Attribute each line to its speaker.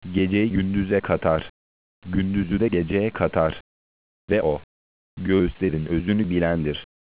Speaker 1: geceyi gündüze katar, gündüzü de geceye katar. Ve o, göğüslerin özünü bilendir.